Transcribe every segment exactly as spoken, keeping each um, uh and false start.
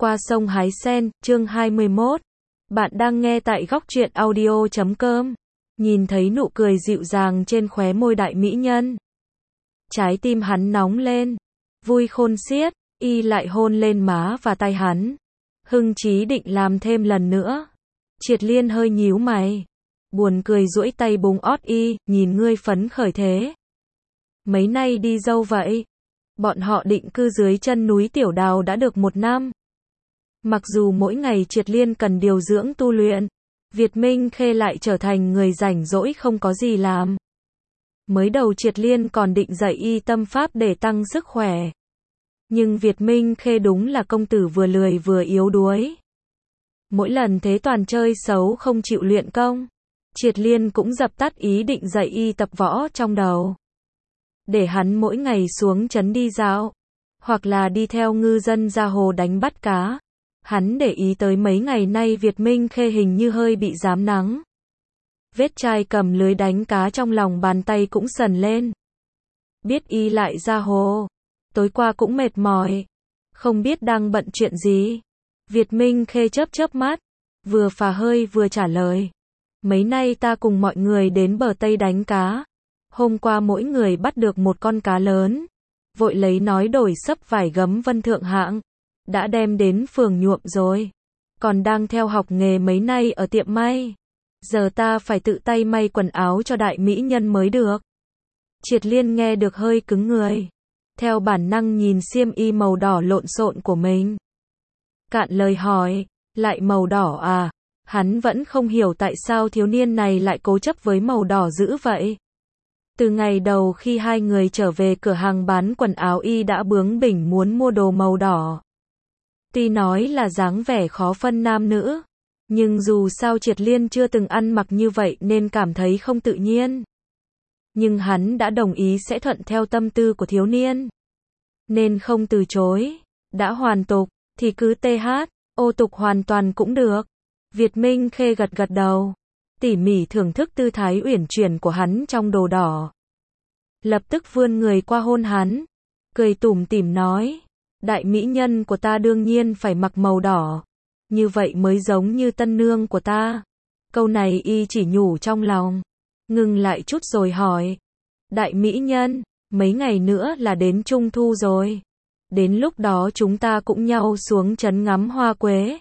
Qua sông hái sen, chương hai mươi mốt. Bạn đang nghe tại góc truyện audio chấm com. Nhìn thấy nụ cười dịu dàng trên khóe môi đại mỹ nhân. Trái tim hắn nóng lên. Vui khôn xiết, y lại hôn lên má và tay hắn. Hưng chí định làm thêm lần nữa. Triệt Liên hơi nhíu mày. Buồn cười duỗi tay búng ót y, nhìn ngươi phấn khởi thế. Mấy nay đi dâu vậy? Bọn họ định cư dưới chân núi Tiểu Đào đã được một năm. Mặc dù mỗi ngày Triệt Liên cần điều dưỡng tu luyện, Việt Minh Khê lại trở thành người rảnh rỗi không có gì làm. Mới đầu Triệt Liên còn định dạy y tâm pháp để tăng sức khỏe. Nhưng Việt Minh Khê đúng là công tử vừa lười vừa yếu đuối. Mỗi lần thế toàn chơi xấu không chịu luyện công. Triệt Liên cũng dập tắt ý định dạy y tập võ trong đầu. Để hắn mỗi ngày xuống trấn đi dạo, hoặc là đi theo ngư dân ra hồ đánh bắt cá. Hắn để ý tới mấy ngày nay Việt Minh Khê hình như hơi bị rám nắng. Vết chai cầm lưới đánh cá trong lòng bàn tay cũng sần lên. Biết y lại ra hồ. Tối qua cũng mệt mỏi. Không biết đang bận chuyện gì. Việt Minh Khê chớp chớp mắt. Vừa phà hơi vừa trả lời. Mấy nay ta cùng mọi người đến bờ Tây đánh cá. Hôm qua mỗi người bắt được một con cá lớn. Vội lấy nói đổi sấp vải gấm vân thượng hạng. Đã đem đến phường nhuộm rồi. Còn đang theo học nghề mấy nay ở tiệm may. Giờ ta phải tự tay may quần áo cho đại mỹ nhân mới được. Triệt Liên nghe được hơi cứng người. Theo bản năng nhìn xiêm y màu đỏ lộn xộn của mình. Cạn lời hỏi, lại màu đỏ à? Hắn vẫn không hiểu tại sao thiếu niên này lại cố chấp với màu đỏ dữ vậy. Từ ngày đầu khi hai người trở về cửa hàng bán quần áo y đã bướng bỉnh muốn mua đồ màu đỏ. Tuy nói là dáng vẻ khó phân nam nữ, nhưng dù sao Triệt Liên chưa từng ăn mặc như vậy nên cảm thấy không tự nhiên. Nhưng hắn đã đồng ý sẽ thuận theo tâm tư của thiếu niên. Nên không từ chối. Đã hoàn tục, thì cứ tê hát, ô tục hoàn toàn cũng được. Việt Minh Khê gật gật đầu. Tỉ mỉ thưởng thức tư thái uyển chuyển của hắn trong đồ đỏ. Lập tức vươn người qua hôn hắn. Cười tủm tỉm nói. Đại mỹ nhân của ta đương nhiên phải mặc màu đỏ. Như vậy mới giống như tân nương của ta. Câu này y chỉ nhủ trong lòng. Ngừng lại chút rồi hỏi. Đại mỹ nhân, mấy ngày nữa là đến Trung Thu rồi. Đến lúc đó chúng ta cũng nhau xuống trấn ngắm hoa quế.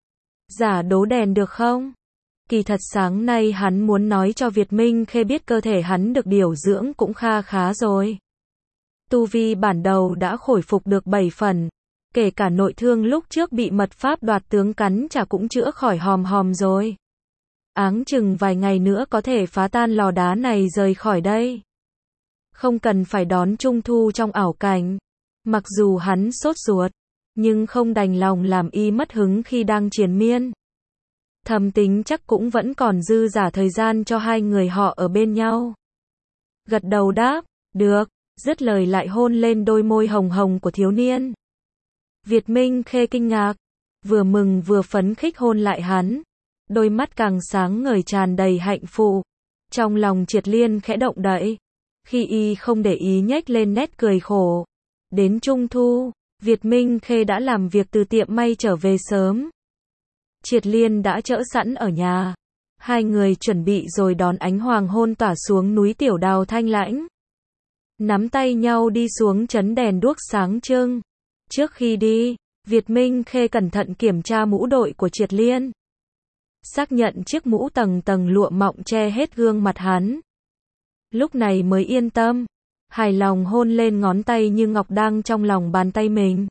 Giả đố đèn được không? Kỳ thật sáng nay hắn muốn nói cho Việt Minh Khê biết cơ thể hắn được điều dưỡng cũng kha khá rồi. Tu vi bản đầu đã khôi phục được bảy phần. Kể cả nội thương lúc trước bị mật pháp đoạt tướng cắn chả cũng chữa khỏi hòm hòm rồi. Áng chừng vài ngày nữa có thể phá tan lò đá này rời khỏi đây. Không cần phải đón Trung Thu trong ảo cảnh. Mặc dù hắn sốt ruột, nhưng không đành lòng làm y mất hứng khi đang triền miên. Thầm tính chắc cũng vẫn còn dư giả thời gian cho hai người họ ở bên nhau. Gật đầu đáp, được, dứt lời lại hôn lên đôi môi hồng hồng của thiếu niên. Việt Minh Khê kinh ngạc, vừa mừng vừa phấn khích hôn lại hắn. Đôi mắt càng sáng ngời tràn đầy hạnh phúc. Trong lòng Triệt Liên khẽ động đậy. Khi y không để ý nhếch lên nét cười khổ. Đến Trung Thu, Việt Minh Khê đã làm việc từ tiệm may trở về sớm. Triệt Liên đã chở sẵn ở nhà. Hai người chuẩn bị rồi đón ánh hoàng hôn tỏa xuống núi Tiểu Đào thanh lãnh. Nắm tay nhau đi xuống trấn đèn đuốc sáng trưng. Trước khi đi, Việt Minh Khê cẩn thận kiểm tra mũ đội của Triệt Liên. Xác nhận chiếc mũ tầng tầng lụa mọng che hết gương mặt hắn. Lúc này mới yên tâm. Hài lòng hôn lên ngón tay như ngọc đang trong lòng bàn tay mình.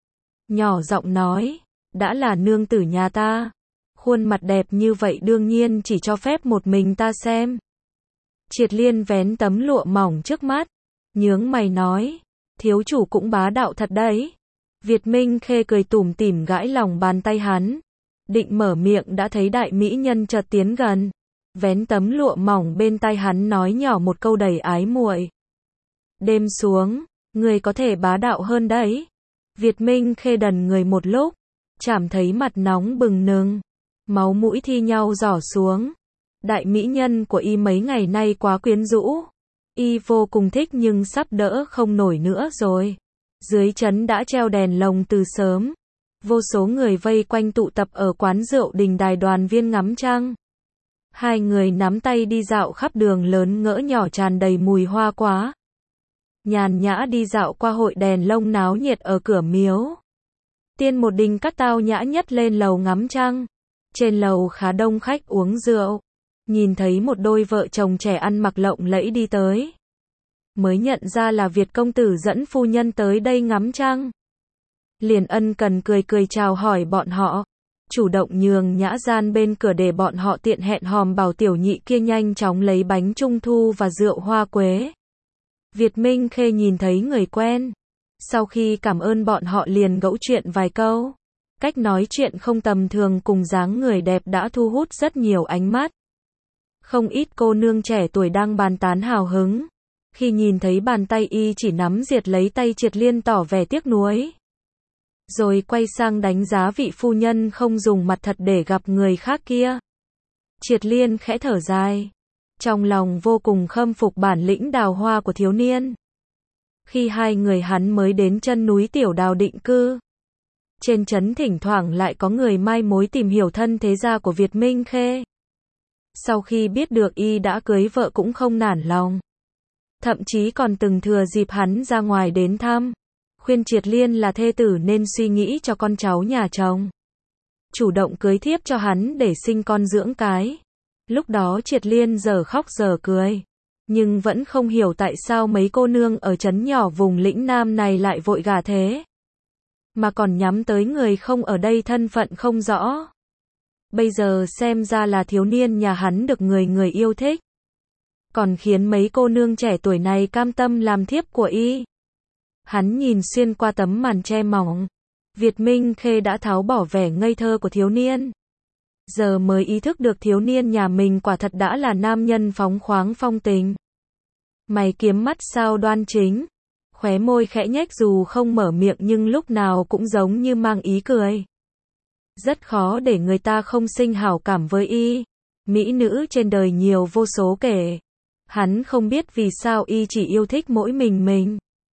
Nhỏ giọng nói. Đã là nương tử nhà ta. Khuôn mặt đẹp như vậy đương nhiên chỉ cho phép một mình ta xem. Triệt Liên vén tấm lụa mỏng trước mắt. Nhướng mày nói. Thiếu chủ cũng bá đạo thật đấy. Việt Minh Khê cười tủm tỉm gãi lòng bàn tay hắn. Định mở miệng đã thấy đại mỹ nhân chợt tiến gần. Vén tấm lụa mỏng bên tai hắn nói nhỏ một câu đầy ái muội. Đêm xuống, người có thể bá đạo hơn đấy. Việt Minh Khê đần người một lúc. Chảm thấy mặt nóng bừng nừng. Máu mũi thi nhau giỏ xuống. Đại mỹ nhân của y mấy ngày nay quá quyến rũ. Y vô cùng thích nhưng sắp đỡ không nổi nữa rồi. Dưới trấn đã treo đèn lồng từ sớm. Vô số người vây quanh tụ tập ở quán rượu Đình Đài Đoàn Viên ngắm trăng. Hai người nắm tay đi dạo khắp đường lớn ngõ nhỏ tràn đầy mùi hoa quá. Nhàn nhã đi dạo qua hội đèn lông náo nhiệt ở cửa miếu. Tiên một Đình cắt tao nhã nhất lên lầu ngắm trăng. Trên lầu khá đông khách uống rượu. Nhìn thấy một đôi vợ chồng trẻ ăn mặc lộng lẫy đi tới. Mới nhận ra là Việt công tử dẫn phu nhân tới đây ngắm trăng. Liền ân cần cười cười chào hỏi bọn họ. Chủ động nhường nhã gian bên cửa để bọn họ tiện hẹn hòm bảo tiểu nhị kia nhanh chóng lấy bánh trung thu và rượu hoa quế. Việt Minh Khê nhìn thấy người quen. Sau khi cảm ơn bọn họ liền gẫu chuyện vài câu. Cách nói chuyện không tầm thường cùng dáng người đẹp đã thu hút rất nhiều ánh mắt. Không ít cô nương trẻ tuổi đang bàn tán hào hứng. Khi nhìn thấy bàn tay y chỉ nắm diệt lấy tay Triệt Liên tỏ vẻ tiếc nuối. Rồi quay sang đánh giá vị phu nhân không dùng mặt thật để gặp người khác kia. Triệt Liên khẽ thở dài. Trong lòng vô cùng khâm phục bản lĩnh đào hoa của thiếu niên. Khi hai người hắn mới đến chân núi Tiểu Đào định cư. Trên trấn thỉnh thoảng lại có người mai mối tìm hiểu thân thế gia của Việt Minh Khê. Sau khi biết được y đã cưới vợ cũng không nản lòng. Thậm chí còn từng thừa dịp hắn ra ngoài đến thăm. Khuyên Triệt Liên là thê tử nên suy nghĩ cho con cháu nhà chồng. Chủ động cưới thiếp cho hắn để sinh con dưỡng cái. Lúc đó Triệt Liên giờ khóc giờ cười. Nhưng vẫn không hiểu tại sao mấy cô nương ở trấn nhỏ vùng lĩnh Nam này lại vội gả thế. Mà còn nhắm tới người không ở đây thân phận không rõ. Bây giờ xem ra là thiếu niên nhà hắn được người người yêu thích. Còn khiến mấy cô nương trẻ tuổi này cam tâm làm thiếp của y. Hắn nhìn xuyên qua tấm màn che mỏng. Việt Minh Khê đã tháo bỏ vẻ ngây thơ của thiếu niên. Giờ mới ý thức được thiếu niên nhà mình quả thật đã là nam nhân phóng khoáng phong tình. Mày kiếm mắt sao đoan chính. Khóe môi khẽ nhếch dù không mở miệng nhưng lúc nào cũng giống như mang ý cười. Rất khó để người ta không sinh hảo cảm với y. Mỹ nữ trên đời nhiều vô số kể. Hắn không biết vì sao y chỉ yêu thích mỗi mình mình.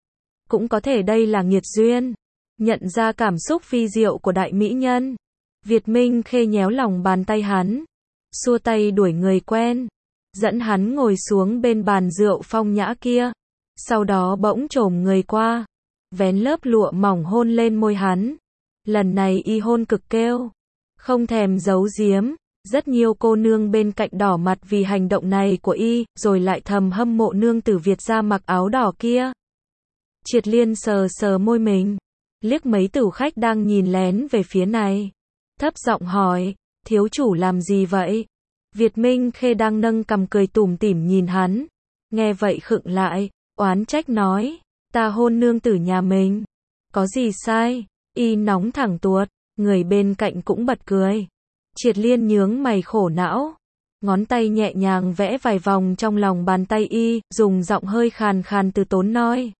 Cũng có thể đây là nghiệt duyên. Nhận ra cảm xúc phi diệu của đại mỹ nhân. Việt Minh Khê nhéo lòng bàn tay hắn. Xua tay đuổi người quen. Dẫn hắn ngồi xuống bên bàn rượu phong nhã kia. Sau đó bỗng chồm người qua. Vén lớp lụa mỏng hôn lên môi hắn. Lần này y hôn cực kêu. Không thèm giấu giếm. Rất nhiều cô nương bên cạnh đỏ mặt vì hành động này của y. Rồi lại thầm hâm mộ nương tử Việt gia mặc áo đỏ kia. Triệt Liên sờ sờ môi mình. Liếc mấy tử khách đang nhìn lén về phía này. Thấp giọng hỏi. Thiếu chủ làm gì vậy? Việt Minh Khê đang nâng cằm cười tủm tỉm nhìn hắn. Nghe vậy khựng lại. Oán trách nói. Ta hôn nương tử nhà mình. Có gì sai? Y nóng thẳng tuột. Người bên cạnh cũng bật cười. Triệt Liên nhướng mày khổ não. Ngón tay nhẹ nhàng vẽ vài vòng trong lòng bàn tay y. Dùng giọng hơi khàn khàn từ tốn nói.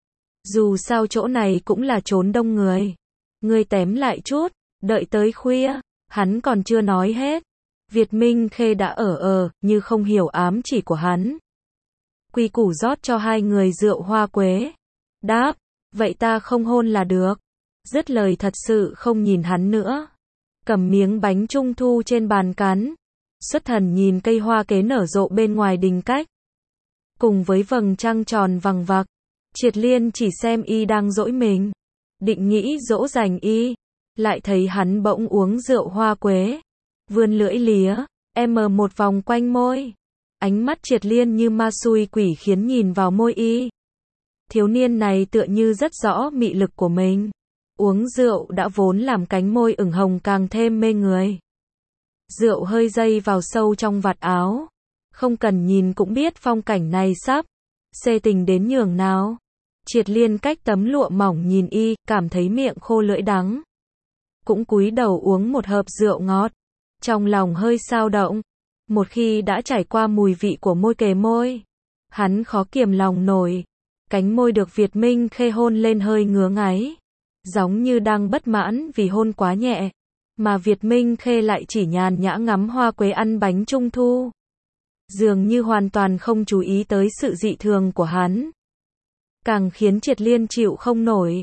Dù sao chỗ này cũng là chốn đông người. Ngươi tém lại chút. Đợi tới khuya. Hắn còn chưa nói hết. Việt Minh Khê đã ở ờ, như không hiểu ám chỉ của hắn. Quy củ rót cho hai người rượu hoa quế. Đáp, vậy ta không hôn là được. Dứt lời thật sự không nhìn hắn nữa. Cầm miếng bánh trung thu trên bàn cắn. Xuất thần nhìn cây hoa kế nở rộ bên ngoài đình cách. Cùng với vầng trăng tròn vằng vặc. Triệt Liên chỉ xem y đang dỗi mình. Định nghĩ dỗ dành y. Lại thấy hắn bỗng uống rượu hoa quế. Vươn lưỡi lía, em mờ một vòng quanh môi. Ánh mắt Triệt Liên như ma xui quỷ khiến nhìn vào môi y. Thiếu niên này tựa như rất rõ mị lực của mình. Uống rượu đã vốn làm cánh môi ửng hồng càng thêm mê người. Rượu hơi dây vào sâu trong vạt áo. Không cần nhìn cũng biết phong cảnh này sắp xê tình đến nhường nào. Triệt Liên cách tấm lụa mỏng nhìn y, cảm thấy miệng khô lưỡi đắng. Cũng cúi đầu uống một hớp rượu ngọt. Trong lòng hơi xao động. Một khi đã trải qua mùi vị của môi kề môi. Hắn khó kiềm lòng nổi. Cánh môi được Việt Minh Khê hôn lên hơi ngứa ngáy. Giống như đang bất mãn vì hôn quá nhẹ. Mà Việt Minh Khê lại chỉ nhàn nhã ngắm hoa quế ăn bánh trung thu. Dường như hoàn toàn không chú ý tới sự dị thường của hắn. Càng khiến Triệt Liên chịu không nổi.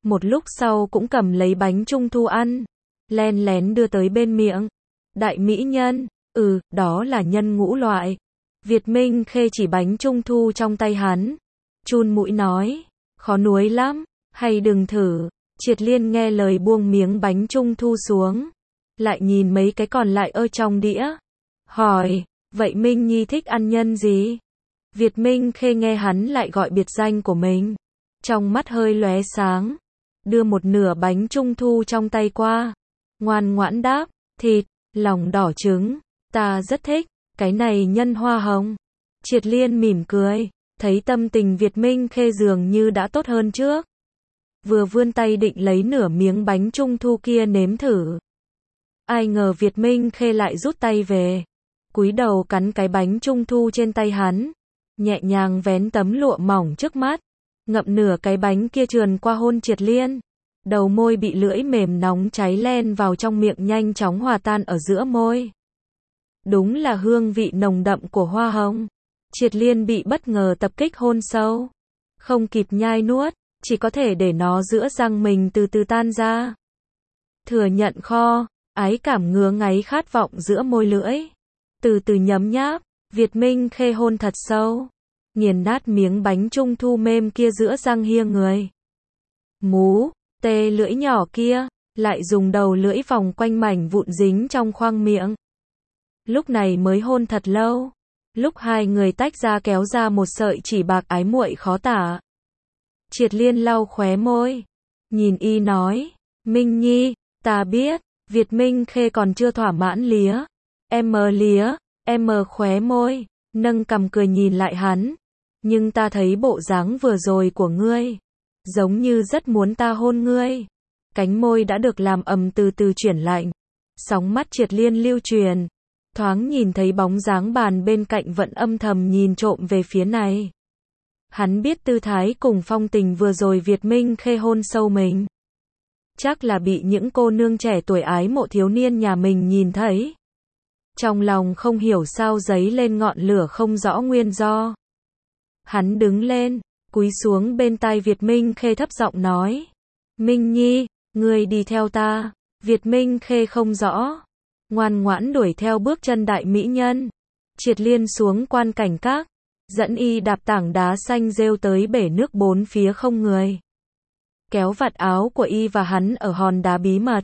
một lúc sau cũng cầm lấy bánh trung thu ăn, len lén đưa tới bên miệng. Đại mỹ nhân, ừ, đó là nhân ngũ loại. Việt Minh Khê chỉ bánh trung thu trong tay hắn, chun mũi nói, khó nuối lắm, hay đừng thử. Triệt Liên nghe lời buông miếng bánh trung thu xuống, lại nhìn mấy cái còn lại ở trong đĩa, hỏi, vậy Minh Nhi thích ăn nhân gì? Việt Minh Khê nghe hắn lại gọi biệt danh của mình, trong mắt hơi lóe sáng, đưa một nửa bánh trung thu trong tay qua, ngoan ngoãn đáp, thịt, lòng đỏ trứng, ta rất thích, cái này nhân hoa hồng. Triệt Liên mỉm cười, thấy tâm tình Việt Minh Khê dường như đã tốt hơn trước, vừa vươn tay định lấy nửa miếng bánh trung thu kia nếm thử. Ai ngờ Việt Minh Khê lại rút tay về, cúi đầu cắn cái bánh trung thu trên tay hắn, nhẹ nhàng vén tấm lụa mỏng trước mắt, ngậm nửa cái bánh kia trườn qua hôn Triệt Liên. Đầu môi bị lưỡi mềm nóng cháy len vào trong miệng nhanh chóng hòa tan ở giữa môi. Đúng là hương vị nồng đậm của hoa hồng. Triệt Liên bị bất ngờ tập kích hôn sâu, không kịp nhai nuốt, chỉ có thể để nó giữa răng mình từ từ tan ra. Thừa nhận kho, ái cảm ngứa ngáy khát vọng giữa môi lưỡi. Từ từ nhấm nháp, Việt Minh Khê hôn thật sâu, nghiền nát miếng bánh trung thu mềm kia giữa răng hia người. Mú, tê lưỡi nhỏ kia, lại dùng đầu lưỡi vòng quanh mảnh vụn dính trong khoang miệng. Lúc này mới hôn thật lâu. Lúc hai người tách ra kéo ra một sợi chỉ bạc ái muội khó tả. Triệt Liên lau khóe môi, nhìn y nói, Minh Nhi, ta biết. Việt Minh Khê còn chưa thỏa mãn lía. Em mờ lía, em mờ khóe môi, nâng cằm cười nhìn lại hắn. Nhưng ta thấy bộ dáng vừa rồi của ngươi, giống như rất muốn ta hôn ngươi. Cánh môi đã được làm ầm từ từ chuyển lạnh. Sóng mắt Triệt Liên lưu truyền, thoáng nhìn thấy bóng dáng bàn bên cạnh vẫn âm thầm nhìn trộm về phía này. Hắn biết tư thái cùng phong tình vừa rồi Việt Minh Khê hôn sâu mình, chắc là bị những cô nương trẻ tuổi ái mộ thiếu niên nhà mình nhìn thấy. Trong lòng không hiểu sao dấy lên ngọn lửa không rõ nguyên do. Hắn đứng lên, cúi xuống bên tai Việt Minh Khê thấp giọng nói, Minh Nhi, ngươi đi theo ta. Việt Minh Khê không rõ, ngoan ngoãn đuổi theo bước chân đại mỹ nhân. Triệt Liên xuống quan cảnh các, dẫn y đạp tảng đá xanh rêu tới bể nước bốn phía không người, kéo vạt áo của y và hắn ở hòn đá bí mật,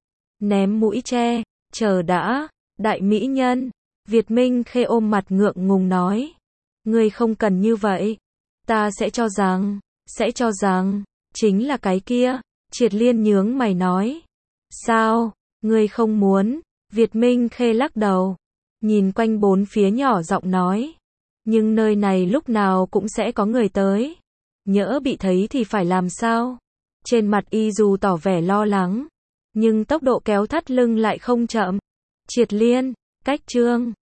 ném mũi tre, chờ đã, đại mỹ nhân. Việt Minh Khê ôm mặt ngượng ngùng nói, ngươi không cần như vậy, ta sẽ cho rằng, sẽ cho rằng, chính là cái kia. Triệt Liên nhướng mày nói, sao, ngươi không muốn? Việt Minh Khê lắc đầu, nhìn quanh bốn phía nhỏ giọng nói, nhưng nơi này lúc nào cũng sẽ có người tới, nhỡ bị thấy thì phải làm sao? Trên mặt y dù tỏ vẻ lo lắng, nhưng tốc độ kéo thắt lưng lại không chậm. Triệt Liên, cách chương